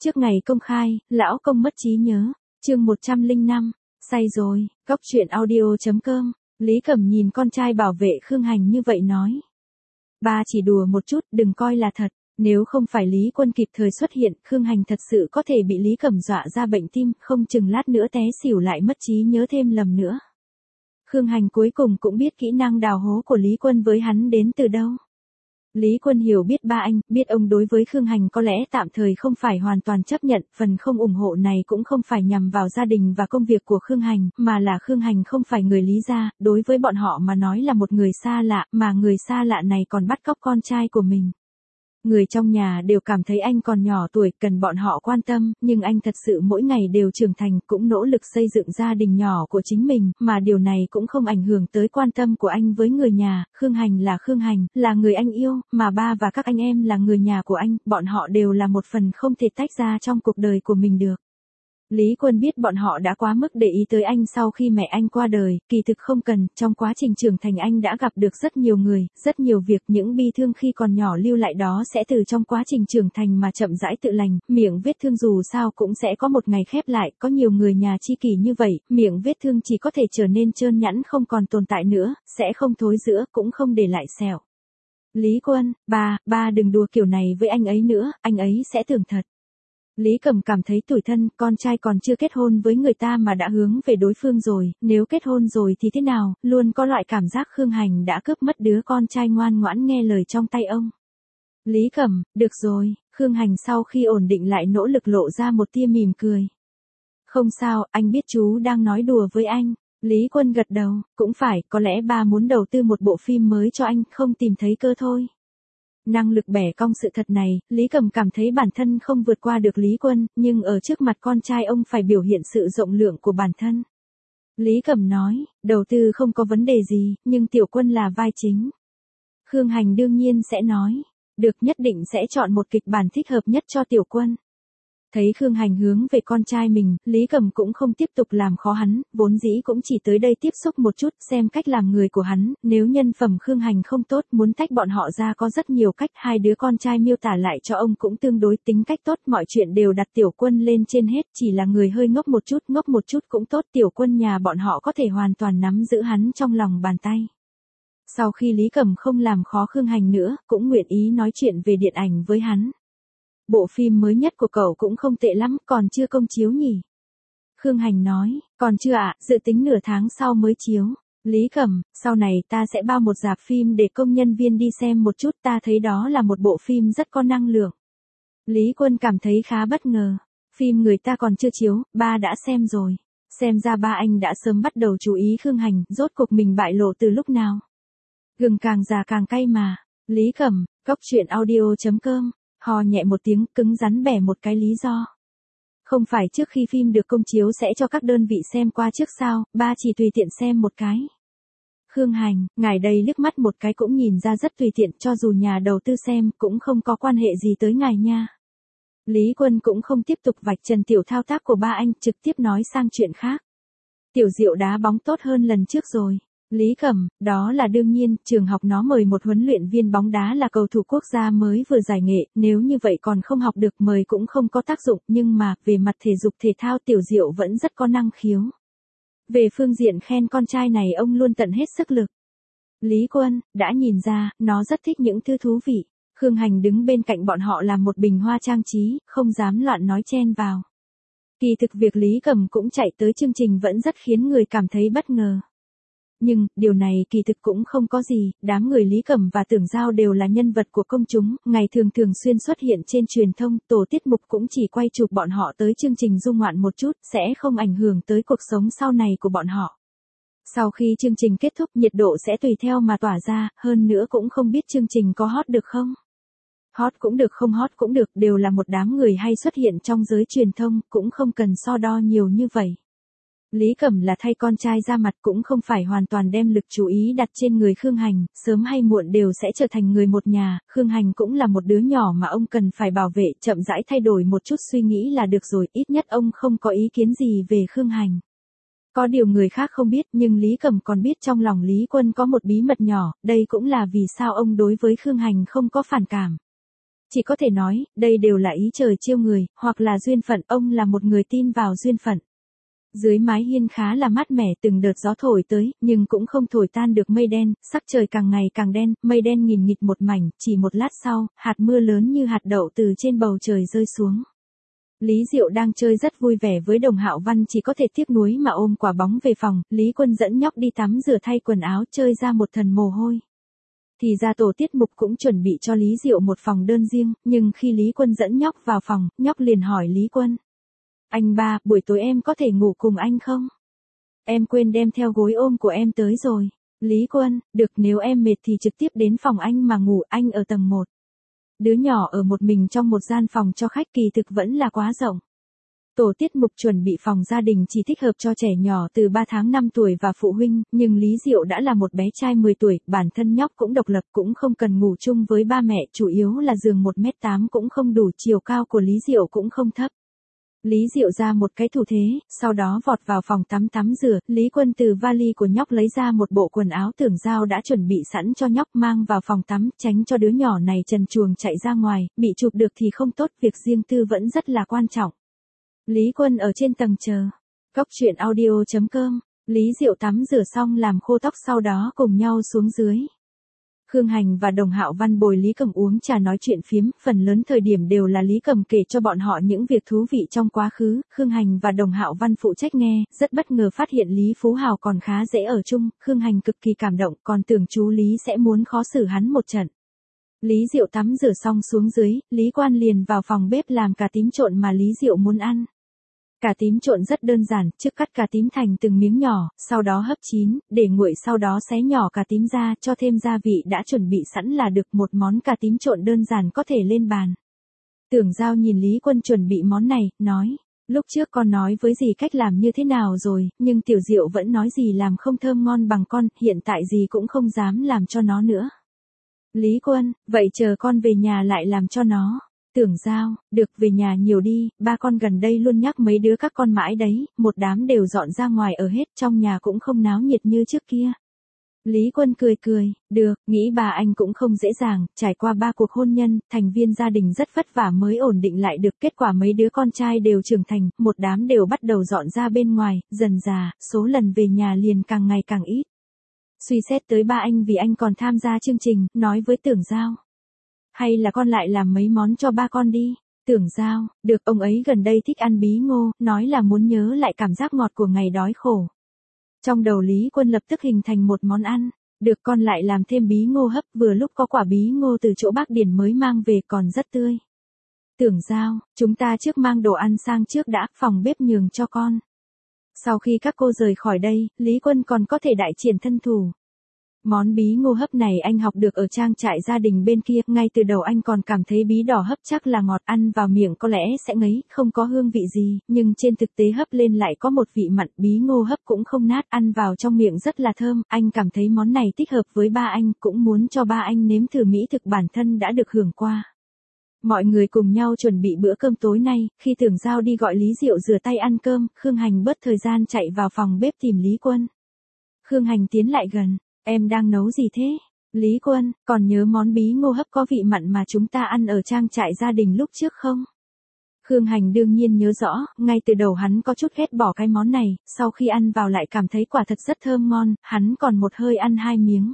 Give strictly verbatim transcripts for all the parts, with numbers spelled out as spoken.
Trước ngày công khai, lão công mất trí nhớ. Chương một trăm lẻ năm, say rồi. Cóc truyện audio chấm com. Lý Cẩm nhìn con trai bảo vệ Khương Hành như vậy nói. Ba chỉ đùa một chút, đừng coi là thật. Nếu không phải Lý Quân kịp thời xuất hiện, Khương Hành thật sự có thể bị Lý Cẩm dọa ra bệnh tim, không chừng lát nữa té xỉu lại mất trí nhớ thêm lầm nữa. Khương Hành cuối cùng cũng biết kỹ năng đào hố của Lý Quân với hắn đến từ đâu. Lý Quân hiểu biết ba anh, biết ông đối với Khương Hành có lẽ tạm thời không phải hoàn toàn chấp nhận, phần không ủng hộ này cũng không phải nhằm vào gia đình và công việc của Khương Hành, mà là Khương Hành không phải người Lý gia, đối với bọn họ mà nói là một người xa lạ, mà người xa lạ này còn bắt cóc con trai của mình. Người trong nhà đều cảm thấy anh còn nhỏ tuổi, cần bọn họ quan tâm, nhưng anh thật sự mỗi ngày đều trưởng thành, cũng nỗ lực xây dựng gia đình nhỏ của chính mình, mà điều này cũng không ảnh hưởng tới quan tâm của anh với người nhà. Khương Hành là Khương Hành, là người anh yêu, mà ba và các anh em là người nhà của anh, bọn họ đều là một phần không thể tách ra trong cuộc đời của mình được. Lý Quân biết bọn họ đã quá mức để ý tới anh sau khi mẹ anh qua đời, kỳ thực không cần, trong quá trình trưởng thành anh đã gặp được rất nhiều người, rất nhiều việc, những bi thương khi còn nhỏ lưu lại đó sẽ từ trong quá trình trưởng thành mà chậm rãi tự lành, miệng vết thương dù sao cũng sẽ có một ngày khép lại, có nhiều người nhà chi kỷ như vậy, miệng vết thương chỉ có thể trở nên trơn nhẵn không còn tồn tại nữa, sẽ không thối rữa, cũng không để lại sẹo. Lý Quân, ba, ba đừng đùa kiểu này với anh ấy nữa, anh ấy sẽ tưởng thật. Lý Cẩm cảm thấy tủi thân, con trai còn chưa kết hôn với người ta mà đã hướng về đối phương rồi, nếu kết hôn rồi thì thế nào, luôn có loại cảm giác Khương Hành đã cướp mất đứa con trai ngoan ngoãn nghe lời trong tay ông. Lý Cẩm, được rồi, Khương Hành sau khi ổn định lại nỗ lực lộ ra một tia mỉm cười. Không sao, anh biết chú đang nói đùa với anh. Lý Quân gật đầu, cũng phải, có lẽ ba muốn đầu tư một bộ phim mới cho anh, không tìm thấy cơ thôi. Năng lực bẻ cong sự thật này, Lý Cẩm cảm thấy bản thân không vượt qua được Lý Quân, nhưng ở trước mặt con trai ông phải biểu hiện sự rộng lượng của bản thân. Lý Cẩm nói, đầu tư không có vấn đề gì, nhưng Tiểu Quân là vai chính. Khương Hành đương nhiên sẽ nói, được, nhất định sẽ chọn một kịch bản thích hợp nhất cho Tiểu Quân. Thấy Khương Hành hướng về con trai mình, Lý Cẩm cũng không tiếp tục làm khó hắn, vốn dĩ cũng chỉ tới đây tiếp xúc một chút, xem cách làm người của hắn, nếu nhân phẩm Khương Hành không tốt, muốn tách bọn họ ra có rất nhiều cách, hai đứa con trai miêu tả lại cho ông cũng tương đối tính cách tốt, mọi chuyện đều đặt Tiểu Quân lên trên hết, chỉ là người hơi ngốc một chút, ngốc một chút cũng tốt, Tiểu Quân nhà bọn họ có thể hoàn toàn nắm giữ hắn trong lòng bàn tay. Sau khi Lý Cẩm không làm khó Khương Hành nữa, cũng nguyện ý nói chuyện về điện ảnh với hắn. Bộ phim mới nhất của cậu cũng không tệ lắm, còn chưa công chiếu nhỉ? Khương Hành nói, còn chưa ạ, dự tính nửa tháng sau mới chiếu. Lý Cẩm, sau này ta sẽ bao một rạp phim để công nhân viên đi xem một chút, ta thấy đó là một bộ phim rất có năng lượng. Lý Quân cảm thấy khá bất ngờ. Phim người ta còn chưa chiếu, ba đã xem rồi. Xem ra ba anh đã sớm bắt đầu chú ý Khương Hành, rốt cuộc mình bại lộ từ lúc nào. Gừng càng già càng cay mà. Lý Cẩm, cóc truyện audio chấm com. Hò nhẹ một tiếng, cứng rắn bẻ một cái lý do. Không phải trước khi phim được công chiếu sẽ cho các đơn vị xem qua trước sao, ba chỉ tùy tiện xem một cái. Khương Hành, ngài đây liếc mắt một cái cũng nhìn ra rất tùy tiện, cho dù nhà đầu tư xem cũng không có quan hệ gì tới ngài nha. Lý Quân cũng không tiếp tục vạch trần tiểu thao tác của ba anh, trực tiếp nói sang chuyện khác. Tiểu Diệu đá bóng tốt hơn lần trước rồi. Lý Cẩm, đó là đương nhiên, trường học nó mời một huấn luyện viên bóng đá là cầu thủ quốc gia mới vừa giải nghệ, nếu như vậy còn không học được mời cũng không có tác dụng, nhưng mà, về mặt thể dục thể thao Tiểu Diệu vẫn rất có năng khiếu. Về phương diện khen con trai này ông luôn tận hết sức lực. Lý Quân, đã nhìn ra, nó rất thích những thứ thú vị. Khương Hành đứng bên cạnh bọn họ làm một bình hoa trang trí, không dám loạn nói chen vào. Kỳ thực việc Lý Cẩm cũng chạy tới chương trình vẫn rất khiến người cảm thấy bất ngờ. Nhưng, điều này kỳ thực cũng không có gì, đám người Lý Cẩm và Tưởng Giao đều là nhân vật của công chúng, ngày thường thường xuyên xuất hiện trên truyền thông, tổ tiết mục cũng chỉ quay chụp bọn họ tới chương trình du ngoạn một chút, sẽ không ảnh hưởng tới cuộc sống sau này của bọn họ. Sau khi chương trình kết thúc nhiệt độ sẽ tùy theo mà tỏa ra, hơn nữa cũng không biết chương trình có hot được không? Hot cũng được không hot cũng được, đều là một đám người hay xuất hiện trong giới truyền thông, cũng không cần so đo nhiều như vậy. Lý Cẩm là thay con trai ra mặt cũng không phải hoàn toàn đem lực chú ý đặt trên người Khương Hành, sớm hay muộn đều sẽ trở thành người một nhà, Khương Hành cũng là một đứa nhỏ mà ông cần phải bảo vệ, chậm rãi thay đổi một chút suy nghĩ là được rồi, ít nhất ông không có ý kiến gì về Khương Hành. Có điều người khác không biết nhưng Lý Cẩm còn biết trong lòng Lý Quân có một bí mật nhỏ, đây cũng là vì sao ông đối với Khương Hành không có phản cảm. Chỉ có thể nói, đây đều là ý trời chiêu người, hoặc là duyên phận, ông là một người tin vào duyên phận. Dưới mái hiên khá là mát mẻ, từng đợt gió thổi tới, nhưng cũng không thổi tan được mây đen, sắc trời càng ngày càng đen, mây đen nghìn nghịt một mảnh, chỉ một lát sau, hạt mưa lớn như hạt đậu từ trên bầu trời rơi xuống. Lý Diệu đang chơi rất vui vẻ với Đồng Hạo Văn, chỉ có thể tiếc nuối mà ôm quả bóng về phòng, Lý Quân dẫn nhóc đi tắm rửa thay quần áo, chơi ra một thần mồ hôi. Thì ra tổ tiết mục cũng chuẩn bị cho Lý Diệu một phòng đơn riêng, nhưng khi Lý Quân dẫn nhóc vào phòng, nhóc liền hỏi Lý Quân. Anh ba, buổi tối em có thể ngủ cùng anh không? Em quên đem theo gối ôm của em tới rồi. Lý Quân, được, nếu em mệt thì trực tiếp đến phòng anh mà ngủ, anh ở tầng một. Đứa nhỏ ở một mình trong một gian phòng cho khách kỳ thực vẫn là quá rộng. Tổ tiết mục chuẩn bị phòng gia đình chỉ thích hợp cho trẻ nhỏ từ ba tháng năm tuổi và phụ huynh, nhưng Lý Diệu đã là một bé trai mười tuổi, bản thân nhóc cũng độc lập, cũng không cần ngủ chung với ba mẹ, chủ yếu là giường một mét tám cũng không đủ, chiều cao của Lý Diệu cũng không thấp. Lý Diệu ra một cái thủ thế, sau đó vọt vào phòng tắm tắm rửa, Lý Quân từ vali của nhóc lấy ra một bộ quần áo Tưởng Giao đã chuẩn bị sẵn cho nhóc, mang vào phòng tắm, tránh cho đứa nhỏ này trần truồng chạy ra ngoài, bị chụp được thì không tốt, việc riêng tư vẫn rất là quan trọng. Lý Quân ở trên tầng chờ. Cóc truyện audio chấm com. Lý Diệu tắm rửa xong làm khô tóc, sau đó cùng nhau xuống dưới. Khương Hành và Đồng Hạo Văn bồi Lý Cầm uống trà nói chuyện phiếm, phần lớn thời điểm đều là Lý Cầm kể cho bọn họ những việc thú vị trong quá khứ, Khương Hành và Đồng Hạo Văn phụ trách nghe, rất bất ngờ phát hiện Lý Phú Hào còn khá dễ ở chung, Khương Hành cực kỳ cảm động, còn tưởng chú Lý sẽ muốn khó xử hắn một trận. Lý Diệu tắm rửa xong xuống dưới, Lý Quan liền vào phòng bếp làm cà tím trộn mà Lý Diệu muốn ăn. Cà tím trộn rất đơn giản, trước cắt cà tím thành từng miếng nhỏ, sau đó hấp chín, để nguội, sau đó xé nhỏ cà tím ra, cho thêm gia vị đã chuẩn bị sẵn là được, một món cà tím trộn đơn giản có thể lên bàn. Tưởng Giao nhìn Lý Quân chuẩn bị món này, nói, lúc trước con nói với dì cách làm như thế nào rồi, nhưng Tiểu Diệu vẫn nói dì làm không thơm ngon bằng con, hiện tại dì cũng không dám làm cho nó nữa. Lý Quân, vậy chờ con về nhà lại làm cho nó. Tưởng Giao, được, về nhà nhiều đi, ba con gần đây luôn nhắc mấy đứa các con mãi đấy, một đám đều dọn ra ngoài ở hết, trong nhà cũng không náo nhiệt như trước kia. Lý Quân cười cười, được, nghĩ bà anh cũng không dễ dàng, trải qua ba cuộc hôn nhân, thành viên gia đình rất vất vả mới ổn định lại được, kết quả mấy đứa con trai đều trưởng thành, một đám đều bắt đầu dọn ra bên ngoài, dần dà, số lần về nhà liền càng ngày càng ít. Suy xét tới ba anh vì anh còn tham gia chương trình, nói với Tưởng Giao. Hay là con lại làm mấy món cho ba con đi. Tưởng Giao, được, ông ấy gần đây thích ăn bí ngô, nói là muốn nhớ lại cảm giác ngọt của ngày đói khổ. Trong đầu Lý Quân lập tức hình thành một món ăn. Được, con lại làm thêm bí ngô hấp, vừa lúc có quả bí ngô từ chỗ bác Điền mới mang về còn rất tươi. Tưởng Giao, chúng ta trước mang đồ ăn sang trước đã, phòng bếp nhường cho con. Sau khi các cô rời khỏi đây, Lý Quân còn có thể đại triển thân thủ. Món bí ngô hấp này anh học được ở trang trại gia đình bên kia, ngay từ đầu anh còn cảm thấy bí đỏ hấp chắc là ngọt, ăn vào miệng có lẽ sẽ ngấy, không có hương vị gì, nhưng trên thực tế hấp lên lại có một vị mặn, bí ngô hấp cũng không nát, ăn vào trong miệng rất là thơm, anh cảm thấy món này thích hợp với ba anh, cũng muốn cho ba anh nếm thử mỹ thực bản thân đã được hưởng qua. Mọi người cùng nhau chuẩn bị bữa cơm tối nay, khi Tưởng Giao đi gọi Lý Diệu rửa tay ăn cơm, Khương Hành bớt thời gian chạy vào phòng bếp tìm Lý Quân. Khương Hành tiến lại gần. Em đang nấu gì thế? Lý Quân, còn nhớ món bí ngô hấp có vị mặn mà chúng ta ăn ở trang trại gia đình lúc trước không? Khương Hành đương nhiên nhớ rõ, ngay từ đầu hắn có chút ghét bỏ cái món này, sau khi ăn vào lại cảm thấy quả thật rất thơm ngon, hắn còn một hơi ăn hai miếng.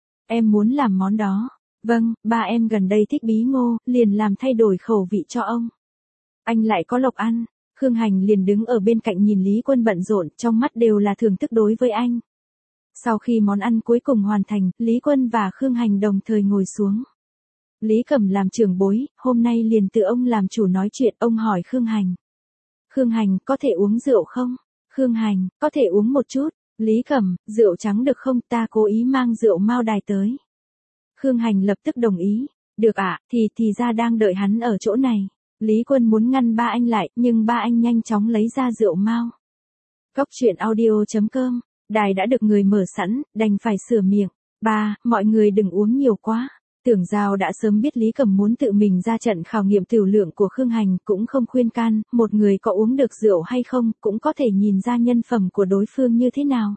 Em muốn làm món đó. Vâng, ba em gần đây thích bí ngô, liền làm thay đổi khẩu vị cho ông. Anh lại có lộc ăn. Khương Hành liền đứng ở bên cạnh nhìn Lý Quân bận rộn, trong mắt đều là thưởng thức đối với anh. Sau khi món ăn cuối cùng hoàn thành, Lý Quân và Khương Hành đồng thời ngồi xuống. Lý Cẩm làm trưởng bối, hôm nay liền tự ông làm chủ nói chuyện, ông hỏi Khương Hành. Khương Hành, có thể uống rượu không? Khương Hành, có thể uống một chút. Lý Cẩm, rượu trắng được không, ta cố ý mang rượu Mao Đài tới. Khương Hành lập tức đồng ý. Được ạ, à, thì thì ra đang đợi hắn ở chỗ này. Lý Quân muốn ngăn ba anh lại, nhưng ba anh nhanh chóng lấy ra rượu Mao. Cóc truyện audio chấm com. Đài đã được người mở sẵn, đành phải sửa miệng. Ba, mọi người đừng uống nhiều quá. Tưởng Giao đã sớm biết Lý Cầm muốn tự mình ra trận khảo nghiệm tiểu lượng của Khương Hành, cũng không khuyên can, một người có uống được rượu hay không, cũng có thể nhìn ra nhân phẩm của đối phương như thế nào.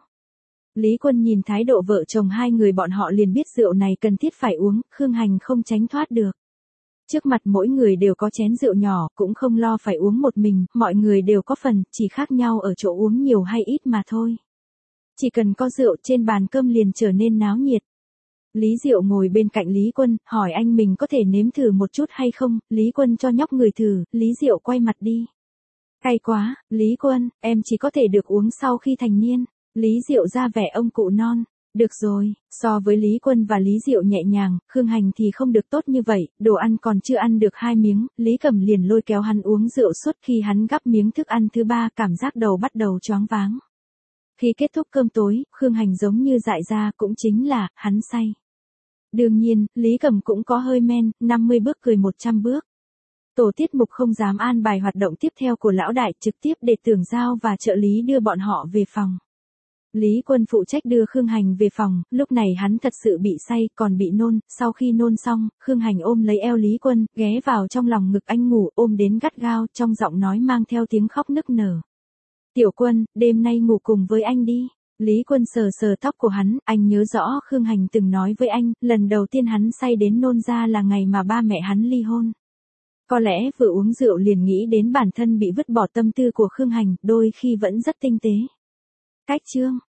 Lý Quân nhìn thái độ vợ chồng hai người bọn họ liền biết rượu này cần thiết phải uống, Khương Hành không tránh thoát được. Trước mặt mỗi người đều có chén rượu nhỏ, cũng không lo phải uống một mình, mọi người đều có phần, chỉ khác nhau ở chỗ uống nhiều hay ít mà thôi. Chỉ cần có rượu trên bàn cơm liền trở nên náo nhiệt. Lý Diệu ngồi bên cạnh Lý Quân, hỏi anh mình có thể nếm thử một chút hay không, Lý Quân cho nhóc người thử, Lý Diệu quay mặt đi. Cay quá, Lý Quân, em chỉ có thể được uống sau khi thành niên. Lý Diệu ra vẻ ông cụ non. Được rồi, so với Lý Quân và Lý Diệu nhẹ nhàng, Khương Hành thì không được tốt như vậy, đồ ăn còn chưa ăn được hai miếng, Lý Cẩm liền lôi kéo hắn uống rượu suốt khi hắn gắp miếng thức ăn thứ ba cảm giác đầu bắt đầu choáng váng. Khi kết thúc cơm tối, Khương Hành giống như dại ra cũng chính là, hắn say. Đương nhiên, Lý Cẩm cũng có hơi men, năm mươi bước cười một trăm bước. Tổ tiết mục không dám an bài hoạt động tiếp theo của lão đại, trực tiếp để Tưởng Giao và trợ lý đưa bọn họ về phòng. Lý Quân phụ trách đưa Khương Hành về phòng, lúc này hắn thật sự bị say, còn bị nôn, sau khi nôn xong, Khương Hành ôm lấy eo Lý Quân, ghé vào trong lòng ngực anh ngủ, ôm đến gắt gao, trong giọng nói mang theo tiếng khóc nức nở. Tiểu Quân, đêm nay ngủ cùng với anh đi. Lý Quân sờ sờ tóc của hắn, anh nhớ rõ Khương Hành từng nói với anh, lần đầu tiên hắn say đến nôn ra là ngày mà ba mẹ hắn ly hôn. Có lẽ vừa uống rượu liền nghĩ đến bản thân bị vứt bỏ tâm tư của Khương Hành, đôi khi vẫn rất tinh tế. Cách chương